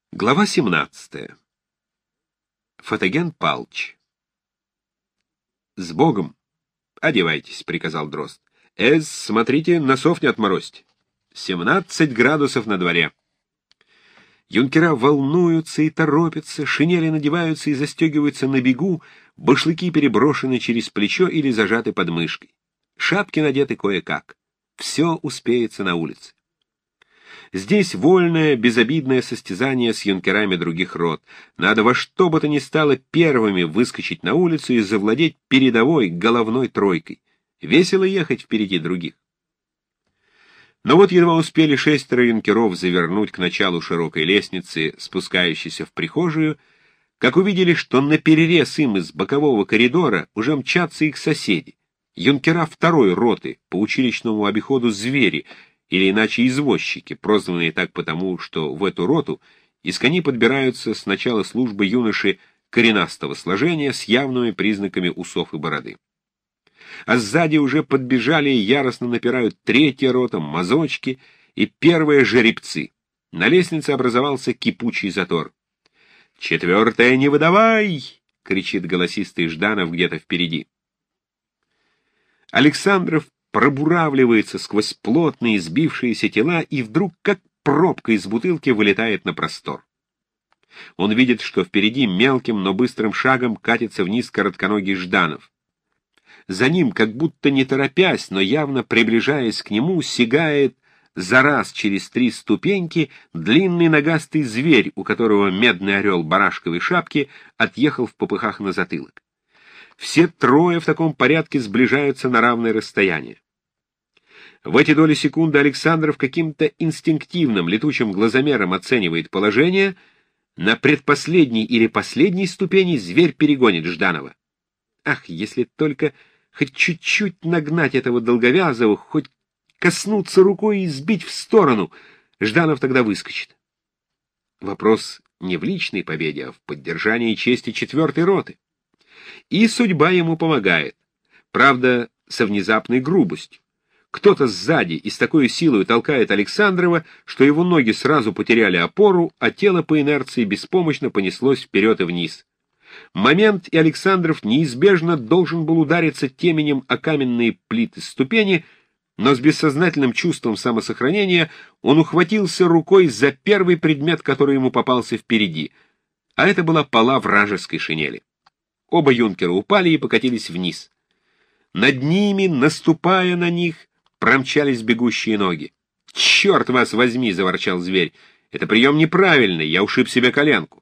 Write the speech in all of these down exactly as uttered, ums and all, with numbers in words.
Глава семнадцатая. Фотоген Палыч. «С Богом! Одевайтесь», — приказал Дрозд. «Эс, смотрите, носов не отморозьте. Семнадцать градусов на дворе». Юнкера волнуются и торопятся, шинели надеваются и застегиваются на бегу, башлыки переброшены через плечо или зажаты под мышкой. Шапки надеты кое-как. Все успеется на улице. Здесь вольное, безобидное состязание с юнкерами других рот. Надо во что бы то ни стало первыми выскочить на улицу и завладеть передовой головной тройкой. Весело ехать впереди других. Но вот едва успели шестеро юнкеров завернуть к началу широкой лестницы, спускающейся в прихожую, как увидели, что наперерез им из бокового коридора уже мчатся их соседи, юнкера второй роты по училищному обиходу «Звери», или иначе извозчики, прозванные так потому, что в эту роту из коней подбираются с начала службы юноши коренастого сложения с явными признаками усов и бороды. А сзади уже подбежали и яростно напирают третья рота, мазочки и первые жеребцы. На лестнице образовался кипучий затор. «Четвертая не выдавай!» — кричит голосистый Жданов где-то впереди. Александров пробуравливается сквозь плотные сбившиеся тела и вдруг, как пробка из бутылки, вылетает на простор. Он видит, что впереди мелким, но быстрым шагом катится вниз коротконогий Жданов. За ним, как будто не торопясь, но явно приближаясь к нему, сигает за раз через три ступеньки длинный ногастый зверь, у которого медный орел барашковой шапки отъехал в попыхах на затылок. Все трое в таком порядке сближаются на равное расстояние. В эти доли секунды Александров каким-то инстинктивным летучим глазомером оценивает положение. На предпоследней или последней ступени зверь перегонит Жданова. Ах, если только хоть чуть-чуть нагнать этого долговязого, хоть коснуться рукой и сбить в сторону, Жданов тогда выскочит. Вопрос не в личной победе, а в поддержании чести четвертой роты. И судьба ему помогает. Правда, со внезапной грубостью. Кто-то сзади и с такой силой толкает Александрова, что его ноги сразу потеряли опору, а тело по инерции беспомощно понеслось вперед и вниз. Момент, и Александров неизбежно должен был удариться теменем о каменные плиты ступени, но с бессознательным чувством самосохранения он ухватился рукой за первый предмет, который ему попался впереди, а это была пола вражеской шинели. Оба юнкера упали и покатились вниз. Над ними, наступая на них, промчались бегущие ноги. «Черт вас возьми!» — заворчал зверь. «Это прием неправильный, я ушиб себе коленку».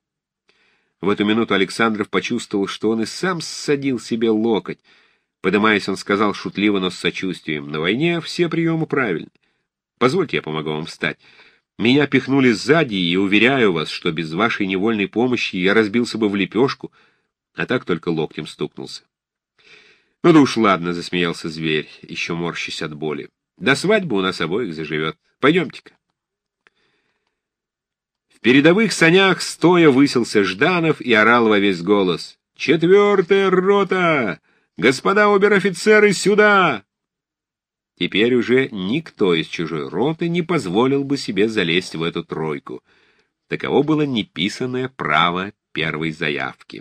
В эту минуту Александров почувствовал, что он и сам ссадил себе локоть. Подымаясь, он сказал шутливо, но с сочувствием: «На войне все приемы правильны. Позвольте, я помогу вам встать. Меня пихнули сзади, и уверяю вас, что без вашей невольной помощи я разбился бы в лепешку, а так только локтем стукнулся». «Ну да уж ладно», — засмеялся зверь, еще морщась от боли. «До свадьбы у нас обоих заживет. Пойдемте-ка». В передовых санях стоя высился Жданов и орал во весь голос: «Четвертая рота! Господа обер-офицеры, сюда!» Теперь уже никто из чужой роты не позволил бы себе залезть в эту тройку. Таково было неписанное право первой заявки.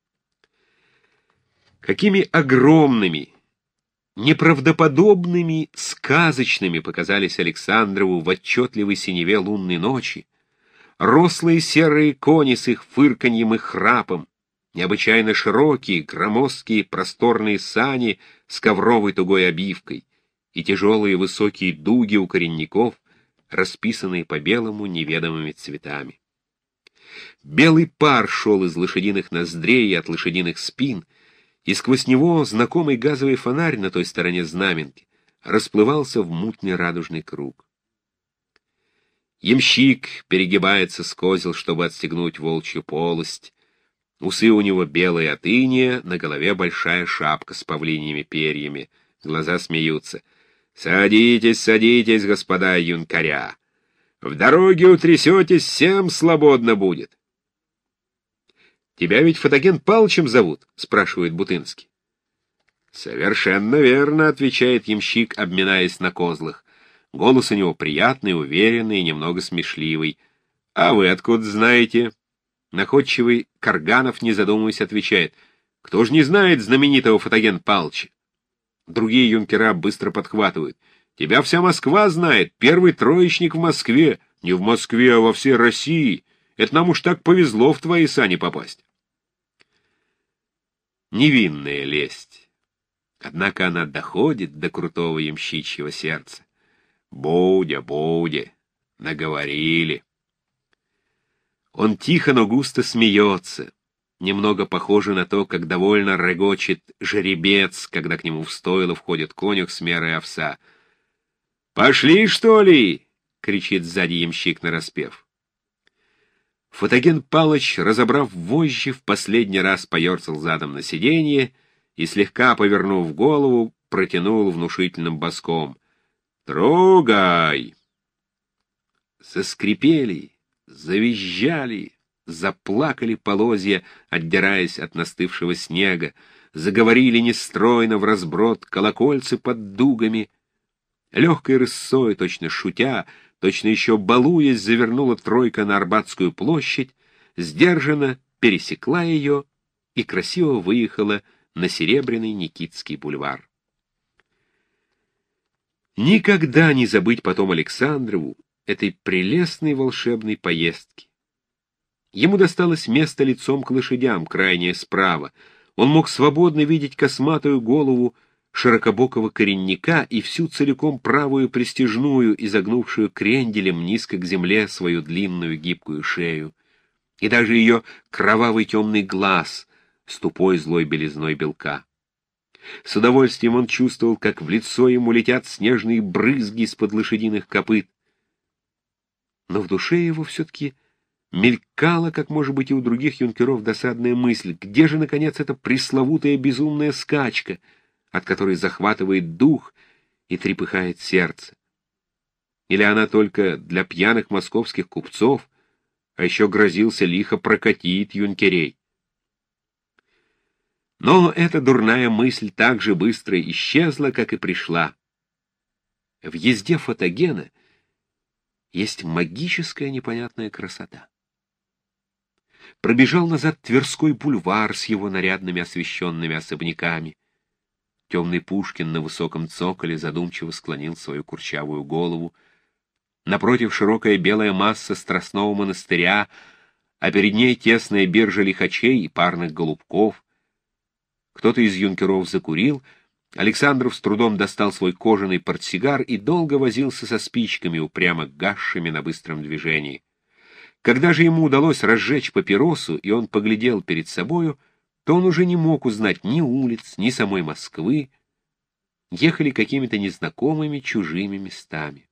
Какими огромными, неправдоподобными, сказочными показались Александрову в отчетливой синеве лунной ночи рослые серые кони с их фырканьем и храпом, необычайно широкие, громоздкие, просторные сани с ковровой тугой обивкой и тяжелые высокие дуги у коренников, расписанные по белому неведомыми цветами. Белый пар шел из лошадиных ноздрей и от лошадиных спин, и сквозь него знакомый газовый фонарь на той стороне знаменки расплывался в мутный радужный круг. Ямщик перегибается с козел, чтобы отстегнуть волчью полость. Усы у него белые от иния, на голове большая шапка с павлиньими перьями. Глаза смеются. «Садитесь, садитесь, господа юнкаря! В дороге утрясетесь, всем свободно будет!» «Тебя ведь Фотоген Палычем зовут?» — спрашивает Бутынский. «Совершенно верно», — отвечает ямщик, обминаясь на козлах. Голос у него приятный, уверенный и немного смешливый. А вы откуда знаете? Находчивый Карганов, не задумываясь, отвечает: кто ж не знает знаменитого Фотоген Палыча? Другие юнкера быстро подхватывают: тебя вся Москва знает, первый троечник в Москве. Не в Москве, а во всей России. Это нам уж так повезло в твои сани попасть. Невинная лесть. Однако она доходит до крутого ямщичьего сердца. Будя, будя, наговорили. Он тихо, но густо смеется. Немного похоже на то, как довольно регочет жеребец, когда к нему в стойло входит конюх с мерой овса. «Пошли, что ли?» — кричит сзади ямщик нараспев. Фотоген Палыч, разобрав вожжи, в последний раз поерцал задом на сиденье и, слегка повернув голову, протянул внушительным боском: «Трогай!» Заскрипели, завизжали, заплакали полозья, отдираясь от настывшего снега, заговорили нестройно вразброд колокольцы под дугами. Легкой рысой, точно шутя, точно еще балуясь, завернула тройка на Арбатскую площадь, сдержанно пересекла ее и красиво выехала на Серебряный Никитский бульвар. Никогда не забыть потом Александрову этой прелестной волшебной поездки. Ему досталось место лицом к лошадям, крайнее справа. Он мог свободно видеть косматую голову широкобокого коренника и всю целиком правую пристяжную, изогнувшую кренделем низко к земле свою длинную гибкую шею, и даже ее кровавый темный глаз с тупой злой белизной белка. С удовольствием он чувствовал, как в лицо ему летят снежные брызги из-под лошадиных копыт. Но в душе его все-таки мелькала, как, может быть, и у других юнкеров, досадная мысль: где же, наконец, эта пресловутая безумная скачка, от которой захватывает дух и трепыхает сердце? Или она только для пьяных московских купцов, а еще грозился лихо прокатить юнкерей? Но эта дурная мысль так же быстро исчезла, как и пришла. В езде Фотогена есть магическая непонятная красота. Пробежал назад Тверской бульвар с его нарядными освещенными особняками. Темный Пушкин на высоком цоколе задумчиво склонил свою курчавую голову. Напротив широкая белая масса Страстного монастыря, а перед ней тесная биржа лихачей и парных голубков. Кто-то из юнкеров закурил. Александров с трудом достал свой кожаный портсигар и долго возился со спичками, упрямо гасшими на быстром движении. Когда же ему удалось разжечь папиросу, и он поглядел перед собою, то он уже не мог узнать ни улиц, ни самой Москвы. Ехали какими-то незнакомыми чужими местами.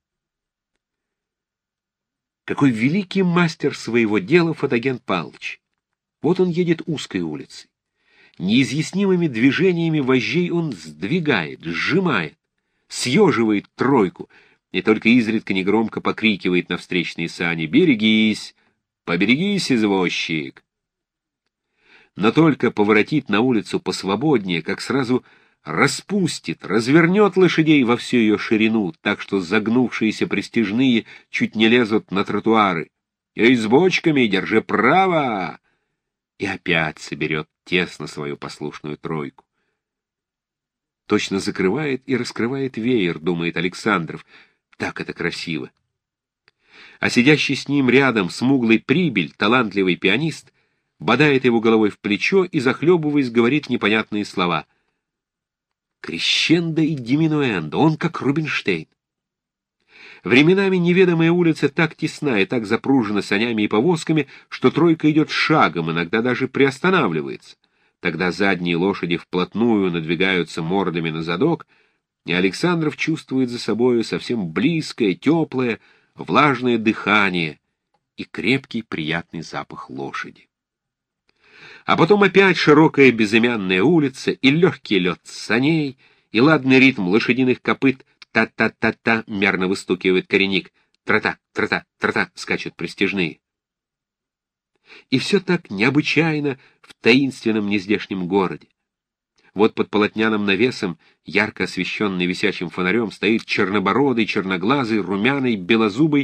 Какой великий мастер своего дела Фотоген Палыч! Вот он едет узкой улицей. Неизъяснимыми движениями вожжей он сдвигает, сжимает, съеживает тройку, и только изредка негромко покрикивает на встречные сани: «Берегись! Поберегись, извозчик!» Но только поворотит на улицу посвободнее, как сразу распустит, развернет лошадей во всю ее ширину, так что загнувшиеся пристяжные чуть не лезут на тротуары. «И с бочками держи право!» И опять соберет тесно свою послушную тройку. Точно закрывает и раскрывает веер, думает Александров. Так это красиво. А сидящий с ним рядом смуглый прибыль, талантливый пианист, бодает его головой в плечо и, захлебываясь, говорит непонятные слова. Крещендо и диминуэндо, он как Рубинштейн. Временами неведомая улица так тесна и так запружена санями и повозками, что тройка идет шагом, иногда даже приостанавливается. Тогда задние лошади вплотную надвигаются мордами на задок, и Александров чувствует за собою совсем близкое, теплое, влажное дыхание и крепкий приятный запах лошади. А потом опять широкая безымянная улица, и легкий лед саней, и ладный ритм лошадиных копыт. Та-та-та-та, мерно выстукивает коренник. Тра-та, тра-та, тра-та, скачут пристяжные. И все так необычайно в таинственном нездешнем городе. Вот под полотняным навесом, ярко освещенный висячим фонарем, стоит чернобородый, черноглазый, румяный, белозубый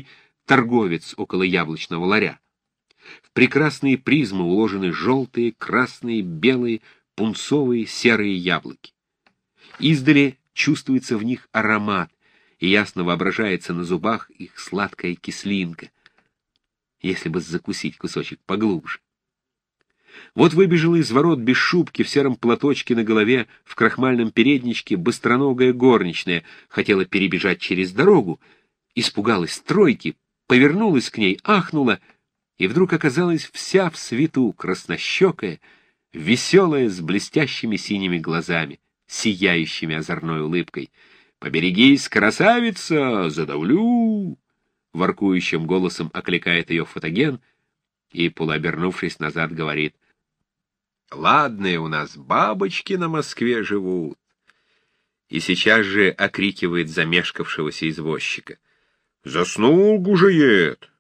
торговец около яблочного ларя. В прекрасные призмы уложены желтые, красные, белые, пунцовые, серые яблоки. Издали чувствуется в них аромат, и ясно воображается на зубах их сладкая кислинка, если бы закусить кусочек поглубже. Вот выбежала из ворот без шубки, в сером платочке на голове, в крахмальном передничке, быстроногая горничная, хотела перебежать через дорогу, испугалась тройки, повернулась к ней, ахнула, и вдруг оказалась вся в свету, краснощекая, веселая, с блестящими синими глазами, сияющими озорной улыбкой. «Поберегись, красавица, задавлю!» Воркующим голосом окликает ее Фотоген и, полуобернувшись назад, говорит: «Ладные у нас бабочки на Москве живут!» И сейчас же окрикивает замешкавшегося извозчика: «Заснул гужеед!»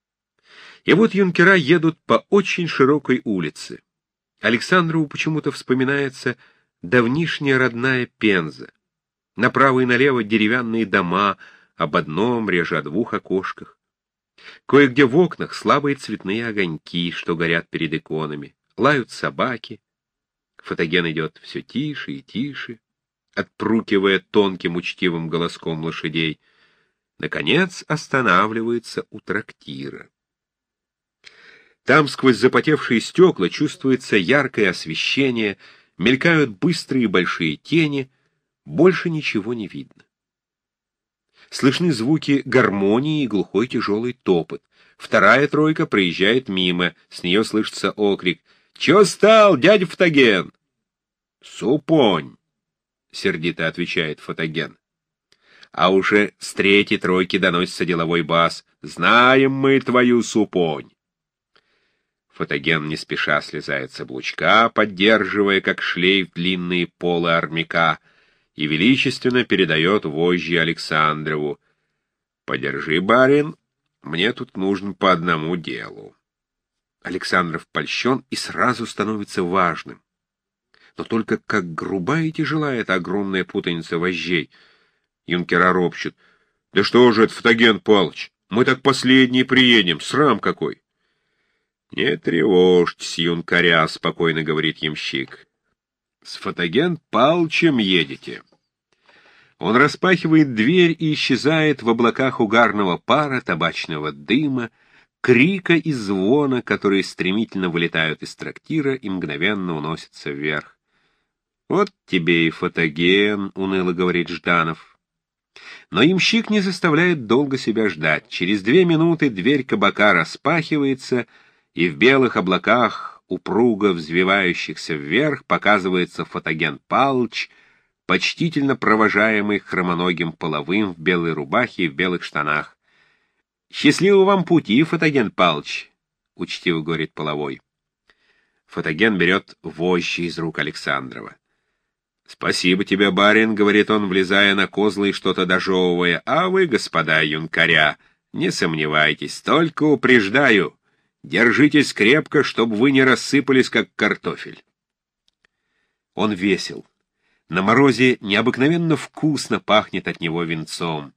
И вот юнкера едут по очень широкой улице. Александрову почему-то вспоминается давнишняя родная Пенза. Направо и налево деревянные дома, об одном, реже о двух окошках. Кое-где в окнах слабые цветные огоньки, что горят перед иконами. Лают собаки. Фотоген идет все тише и тише, отпрукивая тонким учтивым голоском лошадей. Наконец останавливается у трактира. Там сквозь запотевшие стекла чувствуется яркое освещение, мелькают быстрые большие тени, больше ничего не видно. Слышны звуки гармонии и глухой тяжелый топот. Вторая тройка проезжает мимо, с нее слышится окрик: «Чё стал, дядя Фотоген?» «Супонь», — сердито отвечает Фотоген. А уже с третьей тройки доносится деловой бас: «Знаем мы твою супонь». Фотоген не спеша слезает с облучка, поддерживая, как шлейф, длинные полы армяка, и величественно передает вожжи Александрову: «Подержи, барин, мне тут нужно по одному делу». Александров польщен и сразу становится важным. Но только как груба и тяжела эта огромная путаница вожжей. Юнкера ропщут: «Да что же это, Фотоген Палыч, мы так последние приедем, срам какой!» «Не тревожьтесь, юнкаря», — спокойно говорит ямщик. «С Фотоген Палычем едете». Он распахивает дверь и исчезает в облаках угарного пара, табачного дыма, крика и звона, которые стремительно вылетают из трактира и мгновенно уносятся вверх. «Вот тебе и Фотоген», — уныло говорит Жданов. Но ямщик не заставляет долго себя ждать. Через две минуты дверь кабака распахивается, и в белых облаках, упруго взвивающихся вверх, показывается Фотоген Палыч, почтительно провожаемый хромоногим половым в белой рубахе и в белых штанах. «Счастливого вам пути, Фотоген Палыч», — учтиво говорит половой. Фотоген берет вожжи из рук Александрова. «Спасибо тебе, барин», — говорит он, влезая на козлы и что-то дожевывая. «А вы, господа юнкаря, не сомневайтесь, только упреждаю. Держитесь крепко, чтобы вы не рассыпались, как картофель». Он весел. На морозе необыкновенно вкусно пахнет от него винцом.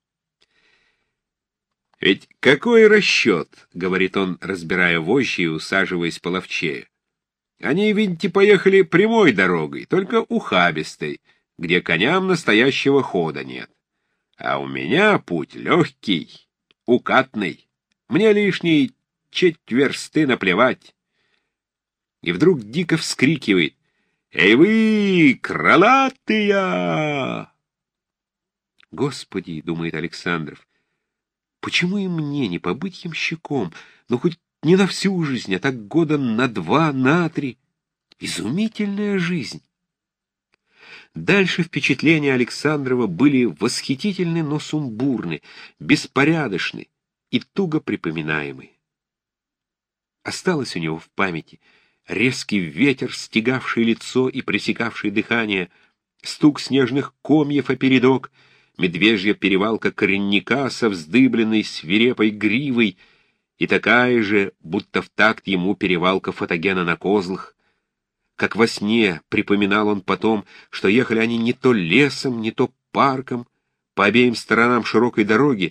«Ведь какой расчет», — говорит он, разбирая вожжи и усаживаясь половчее. «Они, видите, поехали прямой дорогой, только ухабистой, где коням настоящего хода нет. А у меня путь легкий, укатный. Мне лишний четверть версты наплевать». И вдруг дико вскрикивает: «Эй вы, крылатые!» «Господи, — думает Александров, — почему и мне не побыть ямщиком, ну хоть не на всю жизнь, а так года на два, на три? Изумительная жизнь!» Дальше впечатления Александрова были восхитительны, но сумбурны, беспорядочны и туго припоминаемы. Осталось у него в памяти резкий ветер, стегавший лицо и пресекавший дыхание, стук снежных комьев о передок, медвежья перевалка коренника со вздыбленной свирепой гривой и такая же, будто в такт ему, перевалка Фотогена на козлах. Как во сне припоминал он потом, что ехали они не то лесом, не то парком, по обеим сторонам широкой дороги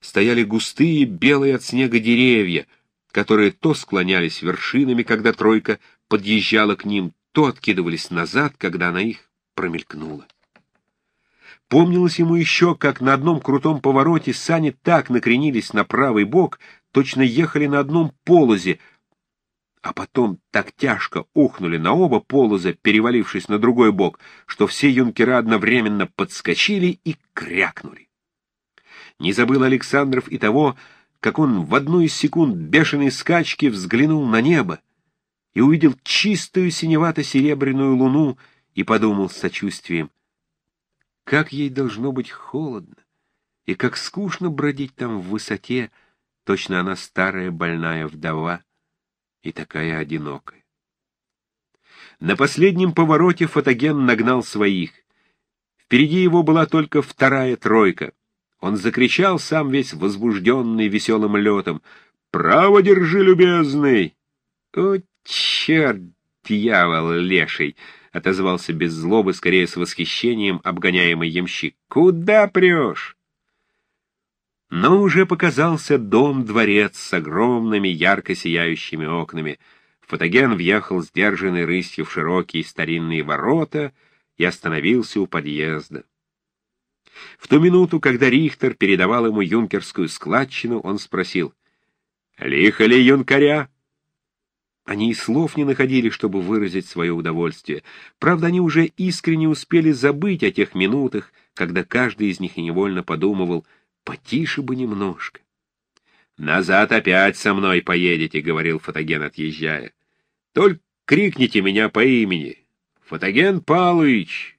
стояли густые, белые от снега деревья, которые то склонялись вершинами, когда тройка подъезжала к ним, то откидывались назад, когда она их промелькнула. Помнилось ему еще, как на одном крутом повороте сани так накренились на правый бок, точно ехали на одном полозе, а потом так тяжко ухнули на оба полоза, перевалившись на другой бок, что все юнкера одновременно подскочили и крякнули. Не забыл Александров и того, как он в одну из секунд бешеной скачки взглянул на небо и увидел чистую синевато-серебряную луну и подумал с сочувствием: как ей должно быть холодно, и как скучно бродить там в высоте, точно она старая больная вдова и такая одинокая. На последнем повороте Фотоген нагнал своих. Впереди его была только вторая тройка. Он закричал, сам весь возбужденный веселым летом: «Право держи, любезный!» «О, черт, дьявол леший!» — отозвался без злобы, скорее с восхищением, обгоняемый ямщик. «Куда прешь?» Но уже показался дом-дворец с огромными ярко сияющими окнами. Фотоген въехал сдержанной рысью в широкие старинные ворота и остановился у подъезда. В ту минуту, когда Рихтер передавал ему юнкерскую складчину, он спросил: «Лихо ли юнкаря?» Они и слов не находили, чтобы выразить свое удовольствие. Правда, они уже искренне успели забыть о тех минутах, когда каждый из них невольно подумывал: потише бы немножко. «Назад опять со мной поедете», — говорил Фотоген, отъезжая. «Только крикните меня по имени. Фотоген Павлович,